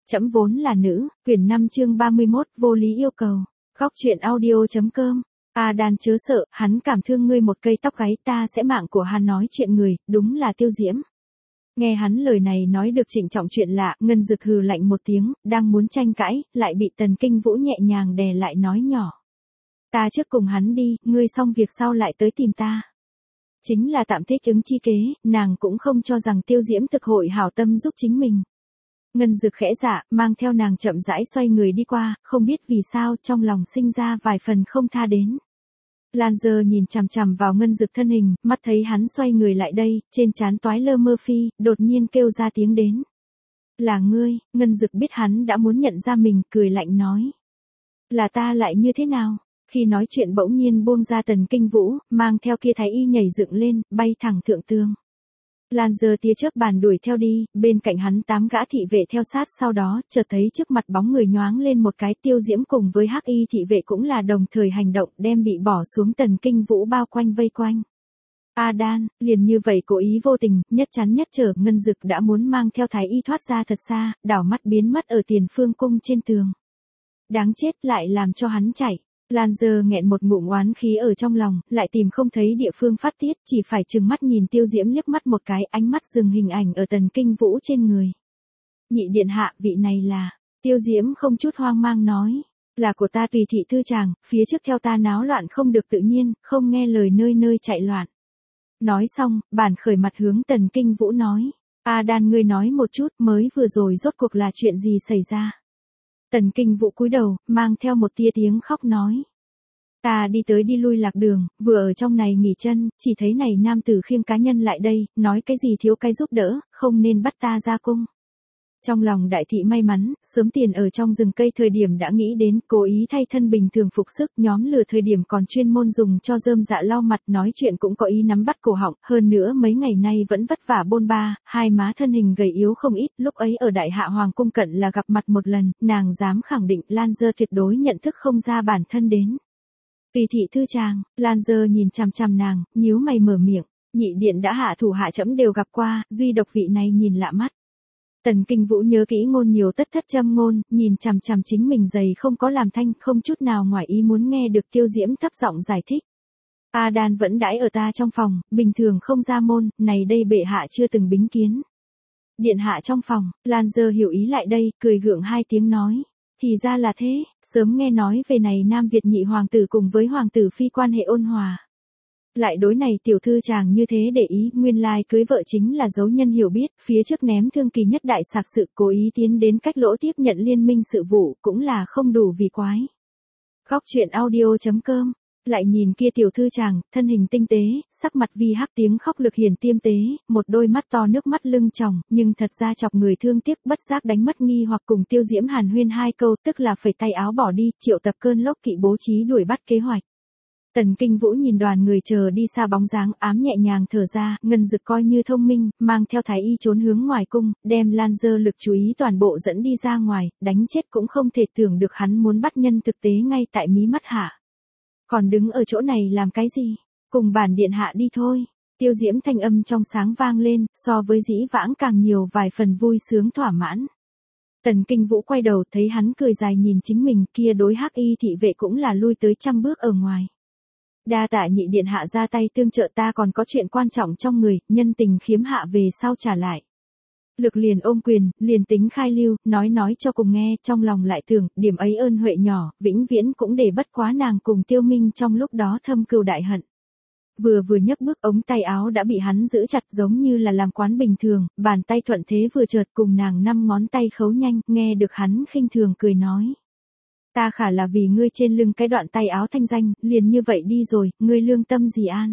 Trẫm vốn là nữ, quyển 5 chương 31, vô lý yêu cầu. Góc truyện audio.com. A Đan chớ sợ, hắn cảm thương ngươi một cây tóc gáy, ta sẽ mạng của hắn nói chuyện người, đúng là Tiêu Diễm. Nghe hắn lời này nói được trịnh trọng chuyện lạ, Ngân Dực hừ lạnh một tiếng, đang muốn tranh cãi, lại bị Tần Kinh Vũ nhẹ nhàng đè lại nói nhỏ. Ta trước cùng hắn đi, ngươi xong việc sau lại tới tìm ta. Chính là tạm thích ứng chi kế, nàng cũng không cho rằng Tiêu Diễm thực hội hảo tâm giúp chính mình. Ngân Dực khẽ dạ, mang theo nàng chậm rãi xoay người đi qua, không biết vì sao trong lòng sinh ra vài phần không tha đến. Lan Dơ nhìn chằm chằm vào Ngân Dực thân hình, mắt thấy hắn xoay người lại đây, trên trán toái lơ mơ phi, đột nhiên kêu ra tiếng đến. Là ngươi, Ngân Dực biết hắn đã muốn nhận ra mình, cười lạnh nói. Là ta lại như thế nào? Khi nói chuyện bỗng nhiên buông ra Tần Kinh Vũ, mang theo kia thái y nhảy dựng lên, bay thẳng thượng tường. Lan Dơ tia chớp bàn đuổi theo đi, bên cạnh hắn 8 gã thị vệ theo sát, sau đó chợt thấy trước mặt bóng người nhoáng lên một cái. Tiêu Diễm cùng với hắc y thị vệ cũng là đồng thời hành động, đem bị bỏ xuống Tần Kinh Vũ bao quanh vây quanh. A Đan, liền như vậy cố ý vô tình, nhất chắn nhất trở, Ngân Dực đã muốn mang theo thái y thoát ra thật xa, đảo mắt biến mất ở Tiền Phương cung trên tường. Đáng chết, lại làm cho hắn chạy. Lan Dơ nghẹn một ngụm oán khí ở trong lòng, lại tìm không thấy địa phương phát tiết, chỉ phải trừng mắt nhìn Tiêu Diễm liếc mắt một cái, ánh mắt dừng hình ảnh ở Tần Kinh Vũ trên người. Nhị điện hạ, vị này là, Tiêu Diễm không chút hoang mang nói, là của ta Tùy thị thư chàng, phía trước theo ta náo loạn không được tự nhiên, không nghe lời nơi nơi chạy loạn. Nói xong, bản khởi mặt hướng Tần Kinh Vũ nói, A Đan ngươi nói một chút, mới vừa rồi rốt cuộc là chuyện gì xảy ra. Tần Kinh Vũ cúi đầu, mang theo một tia tiếng khóc nói. Ta đi tới đi lui lạc đường, vừa ở trong này nghỉ chân, chỉ thấy này nam tử khiêng cá nhân lại đây, nói cái gì thiếu cái giúp đỡ, không nên bắt ta ra cung. Trong lòng đại thị may mắn, sớm tiền ở trong rừng cây thời điểm đã nghĩ đến, cố ý thay thân bình thường phục sức, nhóm lửa thời điểm còn chuyên môn dùng cho rơm dạ lau mặt, nói chuyện cũng có ý nắm bắt cổ họng, hơn nữa mấy ngày nay vẫn vất vả bôn ba, hai má thân hình gầy yếu không ít, lúc ấy ở đại hạ hoàng cung cận là gặp mặt một lần, nàng dám khẳng định Lan Dơ tuyệt đối nhận thức không ra bản thân đến. Tùy thị thư chàng, Lan Dơ nhìn chằm chằm nàng, nhíu mày mở miệng, nhị điện đã hạ thủ hạ trẫm đều gặp qua, duy độc vị này nhìn lạ mắt. Tần Kinh Vũ nhớ kỹ ngôn nhiều tất thất châm ngôn, nhìn chằm chằm chính mình giày không có làm thanh, không chút nào ngoài ý muốn nghe được Tiêu Diễm thấp giọng giải thích. A Đan vẫn đãi ở ta trong phòng, bình thường không ra môn, này đây bệ hạ chưa từng bính kiến. Điện hạ trong phòng, Lan Dơ hiểu ý lại đây, cười gượng hai tiếng nói. Thì ra là thế, sớm nghe nói về này Nam Việt nhị hoàng tử cùng với hoàng tử phi quan hệ ôn hòa. Lại đối này tiểu thư chàng như thế để ý, nguyên lai cưới vợ chính là dấu nhân hiểu biết, phía trước ném thương kỳ nhất đại sạc sự, cố ý tiến đến cách lỗ tiếp nhận liên minh sự vụ, cũng là không đủ vì quái. Góc truyện audio.com. Lại nhìn kia tiểu thư chàng, thân hình tinh tế, sắc mặt vi hắc, tiếng khóc lực hiển tiêm tế, một đôi mắt to nước mắt lưng tròng, nhưng thật ra chọc người thương tiếc, bất giác đánh mất nghi hoặc cùng Tiêu Diễm hàn huyên hai câu, tức là phẩy tay áo bỏ đi, triệu tập cơn lốc kỵ bố trí đuổi bắt kế hoạch. Tần Kinh Vũ nhìn đoàn người chờ đi xa bóng dáng, ám nhẹ nhàng thở ra, Ngân Dực coi như thông minh, mang theo thái y trốn hướng ngoài cung, đem Lan Dơ lực chú ý toàn bộ dẫn đi ra ngoài, đánh chết cũng không thể tưởng được hắn muốn bắt nhân thực tế ngay tại mí mắt hạ. Còn đứng ở chỗ này làm cái gì? Cùng bản điện hạ đi thôi. Tiêu Diễm thanh âm trong sáng vang lên, so với dĩ vãng càng nhiều vài phần vui sướng thỏa mãn. Tần Kinh Vũ quay đầu thấy hắn cười dài nhìn chính mình, kia đối hắc y thị vệ cũng là lui tới 100 bước ở ngoài. Đa tạ nhị điện hạ ra tay tương trợ, ta còn có chuyện quan trọng trong người, nhân tình khiếm hạ về sau trả lại. Lực liền ôm quyền, liền tính khai lưu, nói cho cùng nghe, trong lòng lại tưởng, điểm ấy ơn huệ nhỏ, vĩnh viễn cũng để bất quá nàng cùng Tiêu Minh trong lúc đó thâm cừu đại hận. Vừa nhấc bước, ống tay áo đã bị hắn giữ chặt giống như là làm quán bình thường, bàn tay thuận thế vừa chợt cùng nàng 5 ngón tay khấu nhanh, nghe được hắn khinh thường cười nói. Ta khả là vì ngươi trên lưng cái đoạn tay áo thanh danh, liền như vậy đi rồi, ngươi lương tâm gì an.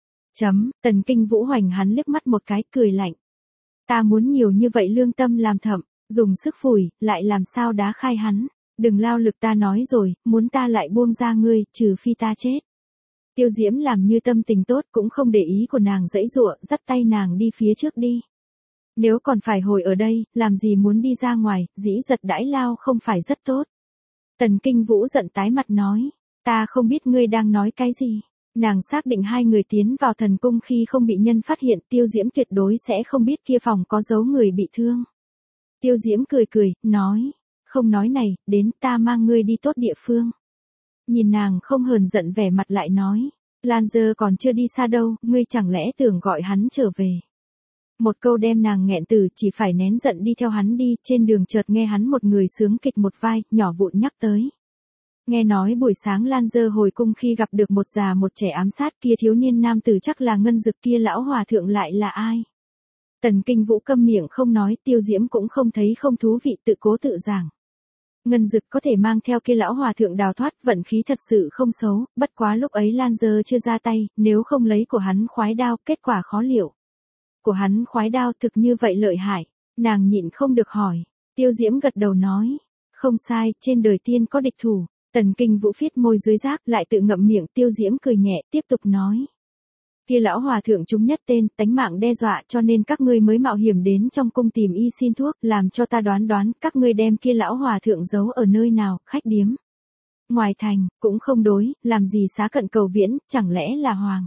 Tần Kinh Vũ hoành hắn liếc mắt một cái, cười lạnh. Ta muốn nhiều như vậy lương tâm làm thậm, dùng sức phủi, lại làm sao đá khai hắn. Đừng lao lực, ta nói rồi, muốn ta lại buông ra ngươi, trừ phi ta chết. Tiêu Diễm làm như tâm tình tốt, cũng không để ý của nàng dãy dụa, dắt tay nàng đi phía trước đi. Nếu còn phải hồi ở đây, làm gì muốn đi ra ngoài, dĩ giật đãi lao không phải rất tốt. Tần Kinh Vũ giận tái mặt nói, ta không biết ngươi đang nói cái gì. Nàng xác định hai người tiến vào thần cung khi không bị nhân phát hiện, Tiêu Diễm tuyệt đối sẽ không biết kia phòng có dấu người bị thương. Tiêu Diễm cười cười, nói. Không nói này, đến ta mang ngươi đi tốt địa phương. Nhìn nàng không hờn giận vẻ mặt lại nói. Lan Dơ còn chưa đi xa đâu, ngươi chẳng lẽ tưởng gọi hắn trở về. Một câu đem nàng nghẹn từ chỉ phải nén giận đi theo hắn đi, trên đường chợt nghe hắn một người sướng kịch một vai, nhỏ vụn nhắc tới. Nghe nói buổi sáng Lan Dơ hồi cung khi gặp được một già một trẻ ám sát, kia thiếu niên nam tử chắc là Ngân Dực, kia lão hòa thượng lại là ai? Tần Kinh Vũ câm miệng không nói, Tiêu Diễm cũng không thấy không thú vị, tự cố tự giảng. Ngân Dực có thể mang theo kia lão hòa thượng đào thoát, vận khí thật sự không xấu, bất quá lúc ấy Lan Dơ chưa ra tay, nếu không lấy của hắn khoái đao, kết quả khó liệu. Của hắn khoái đao thực như vậy lợi hại, nàng nhịn không được hỏi. Tiêu Diễm gật đầu nói, không sai, trên đời tiên có địch thủ. Tần Kinh Vũ phiết môi dưới rác, lại tự ngậm miệng. Tiêu Diễm cười nhẹ, tiếp tục nói. Kia lão hòa thượng chúng nhất tên, tánh mạng đe dọa, cho nên các ngươi mới mạo hiểm đến trong cung tìm y xin thuốc, làm cho ta đoán các ngươi đem kia lão hòa thượng giấu ở nơi nào, khách điếm. Ngoài thành, cũng không đối, làm gì xá cận cầu viễn, chẳng lẽ là hoàng.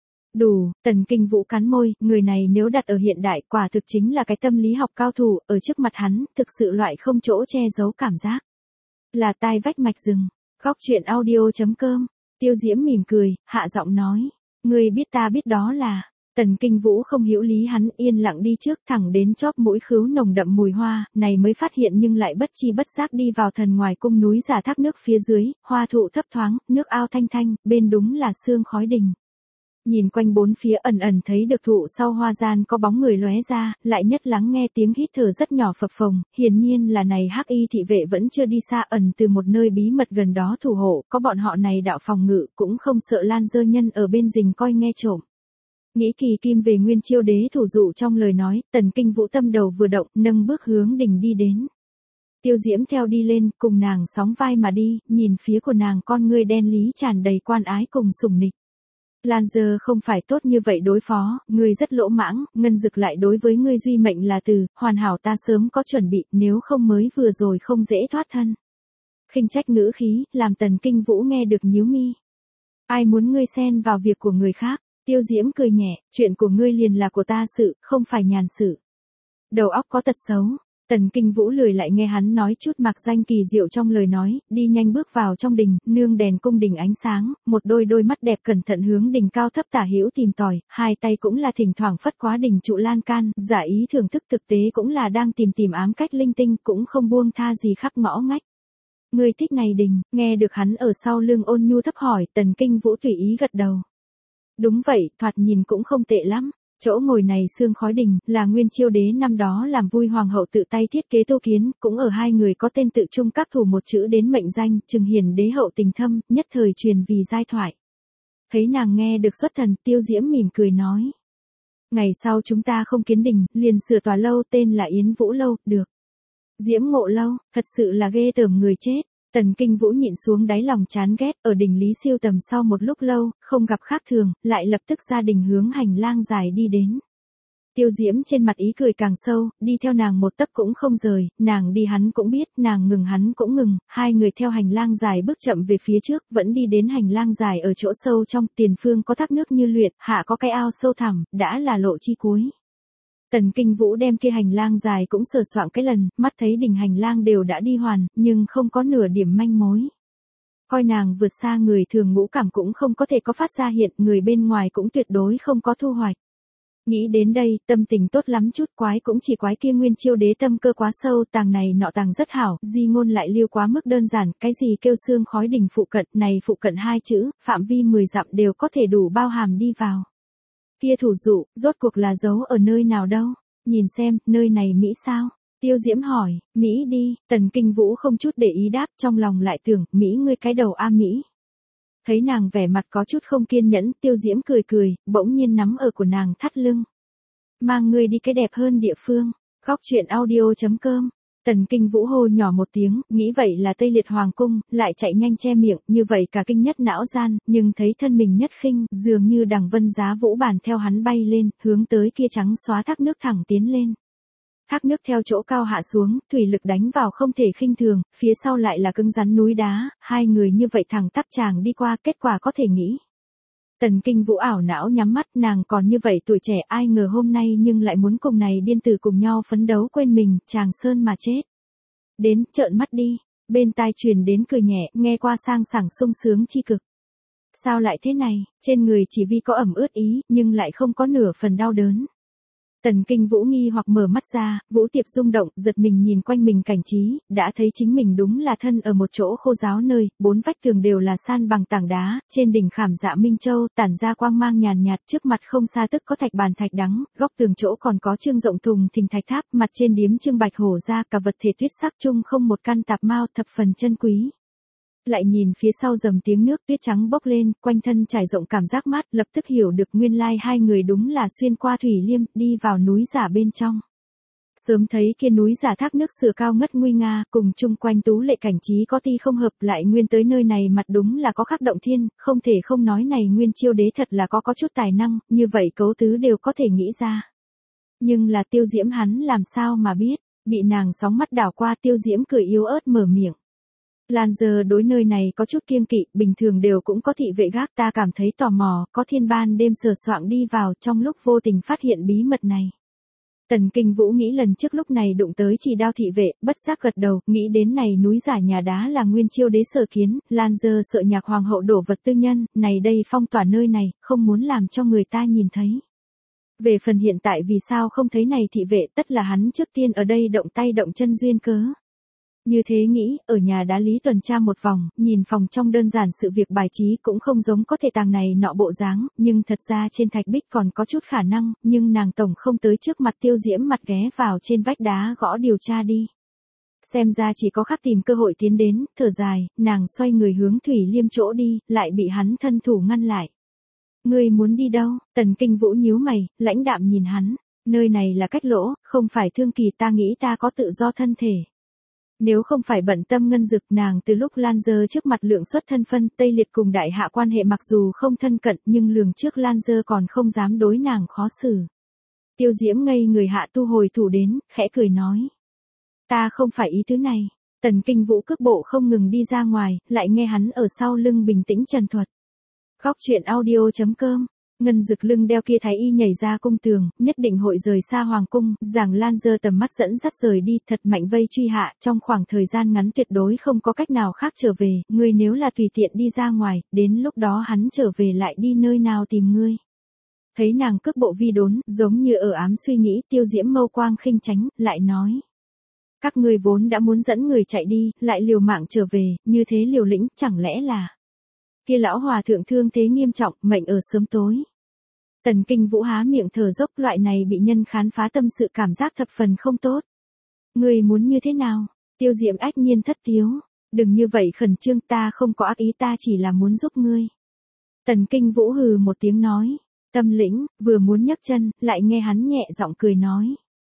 Đủ, Tần Kinh Vũ cắn môi, người này nếu đặt ở hiện đại quả thực chính là cái tâm lý học cao thủ, ở trước mặt hắn, thực sự loại không chỗ che giấu cảm giác. Là tai vách mạch rừng. Góc chuyện audio.com. Tiêu Diễm mỉm cười, hạ giọng nói. Ngươi biết ta biết đó là. Tần Kinh Vũ không hiểu lý hắn, yên lặng đi trước thẳng đến chóp mũi khứu nồng đậm mùi hoa, này mới phát hiện nhưng lại bất chi bất giác đi vào thần ngoài cung núi giả thác nước phía dưới, hoa thụ thấp thoáng, nước ao thanh thanh, bên đúng là sương khói đình. Nhìn quanh bốn phía ẩn ẩn thấy được thụ sau hoa gian có bóng người lóe ra, lại nhất lắng nghe tiếng hít thở rất nhỏ phập phồng, hiển nhiên là này hắc y thị vệ vẫn chưa đi xa, ẩn từ một nơi bí mật gần đó thủ hộ, có bọn họ này đạo phòng ngự, cũng không sợ Lan Dơ nhân ở bên rình coi nghe trộm. Nghĩ kỳ kim về Nguyên Chiêu Đế thủ dụ trong lời nói, Tần Kinh Vũ tâm đầu vừa động, nâng bước hướng đỉnh đi đến. Tiêu Diễm theo đi lên, cùng nàng sóng vai mà đi, nhìn phía của nàng con ngươi đen lý tràn đầy quan ái cùng sủng nịch. Lan Dơ không phải tốt như vậy đối phó, ngươi rất lỗ mãng, Ngân Dực lại đối với ngươi duy mệnh là từ, hoàn hảo ta sớm có chuẩn bị, nếu không mới vừa rồi không dễ thoát thân. Khinh trách ngữ khí, làm Tần Kinh Vũ nghe được nhíu mi. Ai muốn ngươi xen vào việc của người khác? Tiêu Diễm cười nhẹ, chuyện của ngươi liền là của ta sự, không phải nhàn sự. Đầu óc có tật xấu. Tần Kinh Vũ lười lại nghe hắn nói chút mặc danh kỳ diệu trong lời nói, đi nhanh bước vào trong đình, nương đèn cung đình ánh sáng, một đôi mắt đẹp cẩn thận hướng đỉnh cao thấp tả hữu tìm tòi, hai tay cũng là thỉnh thoảng phất quá đỉnh trụ lan can, giả ý thưởng thức thực tế cũng là đang tìm ám cách linh tinh, cũng không buông tha gì khắp ngõ ngách. Ngươi thích này đình, nghe được hắn ở sau lưng ôn nhu thấp hỏi, Tần Kinh Vũ tùy ý gật đầu. Đúng vậy, thoạt nhìn cũng không tệ lắm. Chỗ ngồi này sương khói đình, là Nguyên Chiêu Đế năm đó làm vui hoàng hậu tự tay thiết kế tu kiến, cũng ở hai người có tên tự chung các thủ một chữ đến mệnh danh, Trừng Hiền Đế hậu tình thâm, nhất thời truyền vì giai thoại. Thấy nàng nghe được xuất thần, Tiêu Diễm mỉm cười nói. Ngày sau chúng ta không kiến đình, liền sửa tòa lâu tên là Yến Vũ Lâu, được. Diễm Ngộ Lâu, thật sự là ghê tởm người chết. Tần Kinh Vũ nhịn xuống đáy lòng chán ghét, ở đỉnh Lý siêu tầm sau một lúc lâu, không gặp khác thường, lại lập tức ra đình hướng hành lang dài đi đến. Tiêu Diễm trên mặt ý cười càng sâu, đi theo nàng một tấc cũng không rời, nàng đi hắn cũng biết, nàng ngừng hắn cũng ngừng, hai người theo hành lang dài bước chậm về phía trước, vẫn đi đến hành lang dài ở chỗ sâu trong, tiền phương có thác nước như luyện, hạ có cái ao sâu thẳm, đã là lộ chi cuối. Tần Kinh Vũ đem kia hành lang dài cũng sờ soạng cái lần, mắt thấy đỉnh hành lang đều đã đi hoàn, nhưng không có nửa điểm manh mối. Coi nàng vượt xa người thường ngũ cảm cũng không có thể có phát ra hiện, người bên ngoài cũng tuyệt đối không có thu hoạch. Nghĩ đến đây, tâm tình tốt lắm chút, quái cũng chỉ quái kia Nguyên Chiêu Đế tâm cơ quá sâu, tàng này nọ tàng rất hảo, di ngôn lại liêu quá mức đơn giản, cái gì kêu sương khói đỉnh phụ cận, này phụ cận hai chữ, phạm vi 10 dặm đều có thể đủ bao hàm đi vào. Kia thủ dụ, rốt cuộc là giấu ở nơi nào đâu? Nhìn xem, nơi này Mỹ sao? Tiêu Diễm hỏi, Mỹ đi, Tần Kinh Vũ không chút để ý đáp, trong lòng lại tưởng, Mỹ ngươi cái đầu a Mỹ. Thấy nàng vẻ mặt có chút không kiên nhẫn, Tiêu Diễm cười, bỗng nhiên nắm ở của nàng thắt lưng. Mang ngươi đi cái đẹp hơn địa phương. Góc chuyện audio.com. Tần Kinh Vũ hô nhỏ một tiếng, nghĩ vậy là Tây Liệt Hoàng Cung, lại chạy nhanh che miệng, như vậy cả kinh nhất não gian, nhưng thấy thân mình nhất khinh, dường như đằng vân giá vũ bản theo hắn bay lên, hướng tới kia trắng xóa thác nước thẳng tiến lên. Thác nước theo chỗ cao hạ xuống, thủy lực đánh vào không thể khinh thường, phía sau lại là cứng rắn núi đá, hai người như vậy thẳng tắp chàng đi qua, kết quả có thể nghĩ. Tần Kinh Vũ ảo não nhắm mắt, nàng còn như vậy tuổi trẻ, ai ngờ hôm nay nhưng lại muốn cùng này điên tử cùng nhau phấn đấu quên mình, Tràng Sơn mà chết. Đến, trợn mắt đi, bên tai truyền đến cười nhẹ, nghe qua sang sảng sung sướng chi cực. Sao lại thế này, trên người chỉ vì có ẩm ướt ý, nhưng lại không có nửa phần đau đớn. Tần Kinh Vũ nghi hoặc mở mắt ra, Vũ Tiệp rung động, giật mình nhìn quanh mình cảnh trí, đã thấy chính mình đúng là thân ở một chỗ khô ráo nơi, bốn vách tường đều là san bằng tảng đá, trên đỉnh khảm dạ minh châu, tản ra quang mang nhàn nhạt, trước mặt không xa tức có thạch bàn thạch đắng, góc tường chỗ còn có trương rộng thùng thình thạch tháp, mặt trên điếm trương bạch hổ ra, cả vật thể tuyết sắc chung không một căn tạp mao, thập phần chân quý. Lại nhìn phía sau dầm tiếng nước tuyết trắng bốc lên, quanh thân trải rộng cảm giác mát, lập tức hiểu được nguyên lai hai người đúng là xuyên qua thủy liêm, đi vào núi giả bên trong. Sớm thấy kia núi giả thác nước sửa cao ngất nguy nga, cùng chung quanh tú lệ cảnh trí có ti không hợp, lại nguyên tới nơi này mặt đúng là có khắc động thiên, không thể không nói này Nguyên Chiêu đế thật là có chút tài năng, như vậy cấu tứ đều có thể nghĩ ra. Nhưng là Tiêu Diễm hắn làm sao mà biết, bị nàng sóng mắt đảo qua, Tiêu Diễm cười yếu ớt mở miệng. Lan giờ đối nơi này có chút kiêng kỵ, bình thường đều cũng có thị vệ gác, ta cảm thấy tò mò, có thiên ban đêm sờ soạng đi vào, trong lúc vô tình phát hiện bí mật này. Tần Kinh Vũ nghĩ lần trước lúc này đụng tới chỉ đao thị vệ, bất giác gật đầu, nghĩ đến này núi giả nhà đá là Nguyên Chiêu đế sở kiến, Lan giờ sợ nhạc hoàng hậu đổ vật tư nhân, này đây phong tỏa nơi này, không muốn làm cho người ta nhìn thấy. Về phần hiện tại vì sao không thấy này thị vệ, tất là hắn trước tiên ở đây động tay động chân duyên cớ. Như thế nghĩ, ở nhà đá lý tuần tra một vòng, nhìn phòng trong đơn giản sự việc bài trí cũng không giống có thể tàng này nọ bộ dáng, nhưng thật ra trên thạch bích còn có chút khả năng, nhưng nàng tổng không tới trước mặt Tiêu Diễm mặt ghé vào trên vách đá gõ điều tra đi. Xem ra chỉ có khắc tìm cơ hội tiến đến, thở dài, nàng xoay người hướng Thủy Liêm chỗ đi, lại bị hắn thân thủ ngăn lại. Ngươi muốn đi đâu? Tần Kinh Vũ nhíu mày, lãnh đạm nhìn hắn, nơi này là cách lỗ, không phải thương kỳ, ta nghĩ ta có tự do thân thể. Nếu không phải bận tâm ngân dực, nàng từ lúc Lan Dơ trước mặt lượng xuất thân phân, Tây Liệt cùng đại hạ quan hệ mặc dù không thân cận, nhưng lường trước Lan Dơ còn không dám đối nàng khó xử. Tiêu Diễm ngây người hạ tu hồi thủ đến, khẽ cười nói. Ta không phải ý tứ này. Tần Kinh Vũ cước bộ không ngừng đi ra ngoài, lại nghe hắn ở sau lưng bình tĩnh trần thuật. Góc truyện audio.com. Ngân Dực lưng đeo kia thái y nhảy ra cung tường, nhất định hội rời xa hoàng cung, Giàng Lan giơ tầm mắt dẫn dắt rời đi, thật mạnh vây truy hạ, trong khoảng thời gian ngắn tuyệt đối không có cách nào khác trở về, ngươi nếu là tùy tiện đi ra ngoài, đến lúc đó hắn trở về lại đi nơi nào tìm ngươi. Thấy nàng cước bộ vi đốn, giống như ở ám suy nghĩ, Tiêu Diễm mâu quang khinh tránh, lại nói. Các ngươi vốn đã muốn dẫn người chạy đi, lại liều mạng trở về, như thế liều lĩnh, chẳng lẽ là... Kia lão hòa thượng thương thế nghiêm trọng, mệnh ở sớm tối. Tần Kinh Vũ há miệng thở dốc, loại này bị nhân khán phá tâm sự cảm giác thập phần không tốt. Ngươi muốn như thế nào? Tiêu Diễm ách nhiên thất tiếu. Đừng như vậy khẩn trương, ta không có ác ý, ta chỉ là muốn giúp ngươi. Tần Kinh Vũ hừ một tiếng nói. Tâm lĩnh, vừa muốn nhấc chân, lại nghe hắn nhẹ giọng cười nói.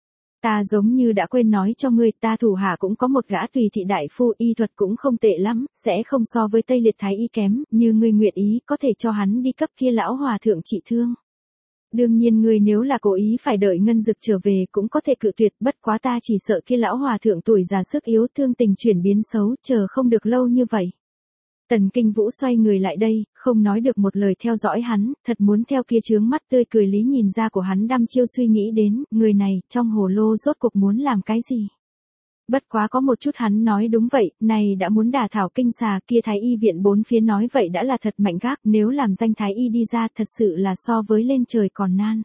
Ta giống như đã quên nói cho ngươi, ta thủ hạ cũng có một gã tùy thị đại phu, y thuật cũng không tệ lắm, sẽ không so với Tây Liệt thái y kém, như ngươi nguyện ý, có thể cho hắn đi cấp kia lão hòa thượng trị thương. Đương nhiên ngươi nếu là cố ý phải đợi Ngân Dực trở về cũng có thể cự tuyệt, bất quá ta chỉ sợ kia lão hòa thượng tuổi già sức yếu, thương tình chuyển biến xấu, chờ không được lâu như vậy. Tần Kinh Vũ xoay người lại đây, không nói được một lời theo dõi hắn, thật muốn theo kia chướng mắt tươi cười lý nhìn ra của hắn đăm chiêu suy nghĩ đến, người này, trong hồ lô rốt cuộc muốn làm cái gì. Bất quá có một chút hắn nói đúng vậy, này đã muốn đả thảo kinh xà, kia thái y viện bốn phía nói vậy đã là thật mạnh gác, nếu làm danh thái y đi ra thật sự là so với lên trời còn nan.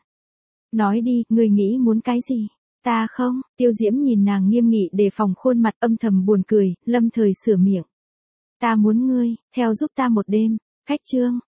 Nói đi, người nghĩ muốn cái gì? Ta không, Tiêu Diễm nhìn nàng nghiêm nghị đề phòng khuôn mặt âm thầm buồn cười, lâm thời sửa miệng. Ta muốn ngươi, theo giúp ta một đêm, khách trương,